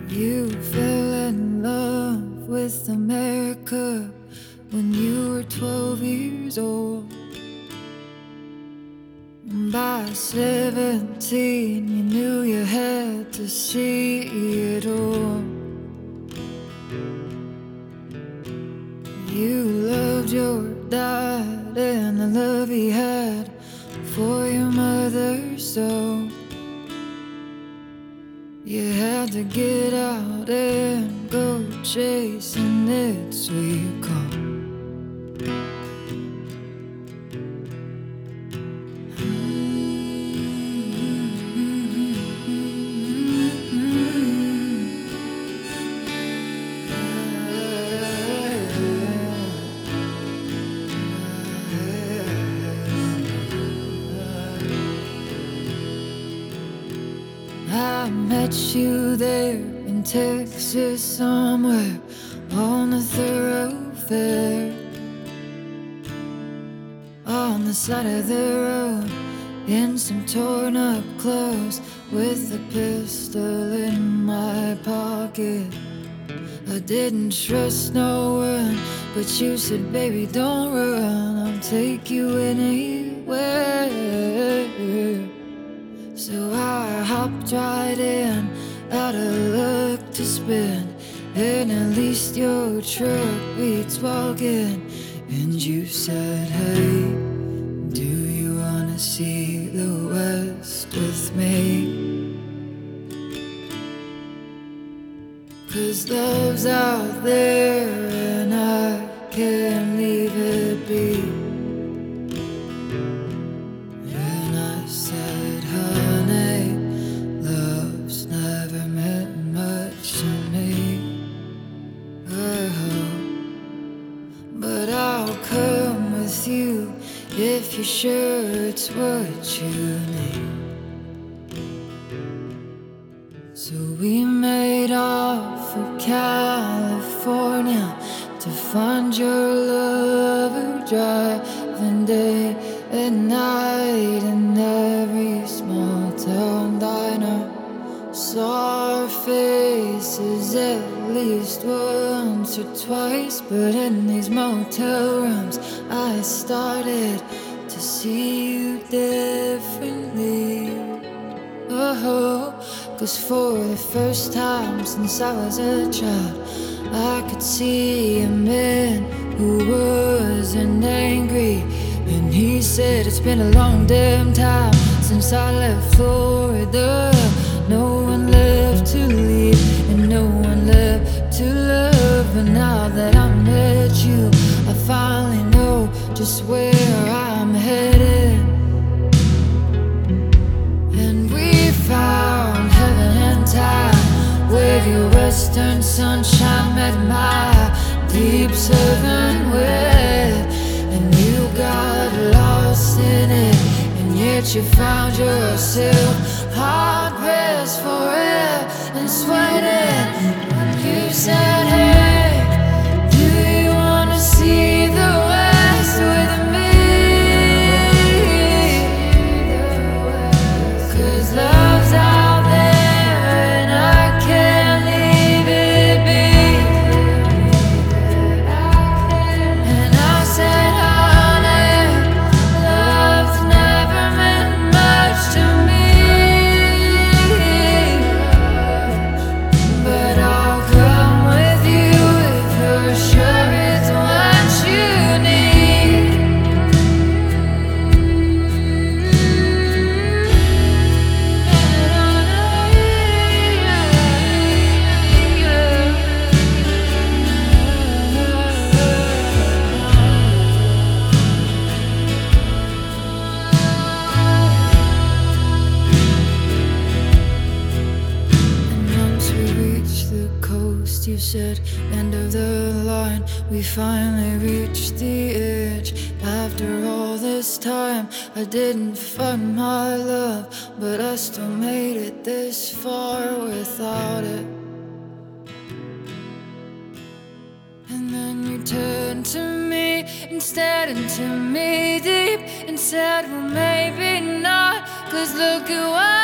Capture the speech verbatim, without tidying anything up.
You fell in love with America when you were twelve years old. And by seventeen, you knew you had to see it all. You loved your dad and the love he had for your mother, so you had to get out and go chasing it sweet call. I met you there in Texas somewhere on the thoroughfare, on the side of the road, in some torn up clothes, with a pistol in my pocket. I didn't trust no one, but you said, baby, don't run, I'll take you anywhere. So I hopped right in, out of luck to spend, and at least your truck beats walking. And you said, hey, do you wanna see the West with me? 'Cause love's out there and I can't leave it be. And I said, honey, love's never meant much to me. Oh, but I'll come with you if you're sure it's what you need. So we made off for California to find your lover, driving day and night in every small town diner. Saw our faces at least once or twice, but in these motel rooms I started to see you differently. Oh, 'cause for the first time since I was a child, I could see a man who wasn't angry. And he said, it's been a long damn time since I left Florida. No one left to leave and no one left to love. But now that I met you, I finally know just where I'm headed. And we found heaven and time, where your western sunshine met my deep southern wet. And you got lost in it, and yet you found yourself hard pressed for it and sweating. You said, hey, do you wanna see the West with me? 'Cause love's out there and I can't leave it be. And I said, honey, love's never meant much to me. But I'll come with you if you're sure it's what you need. And once we reached the coast, you said, end of the line. We finally reached the edge. After all this time, I didn't find my love, but I still made it this far without it. And then you turned to me instead, and to me deep, and said, well, maybe not, 'cause look at what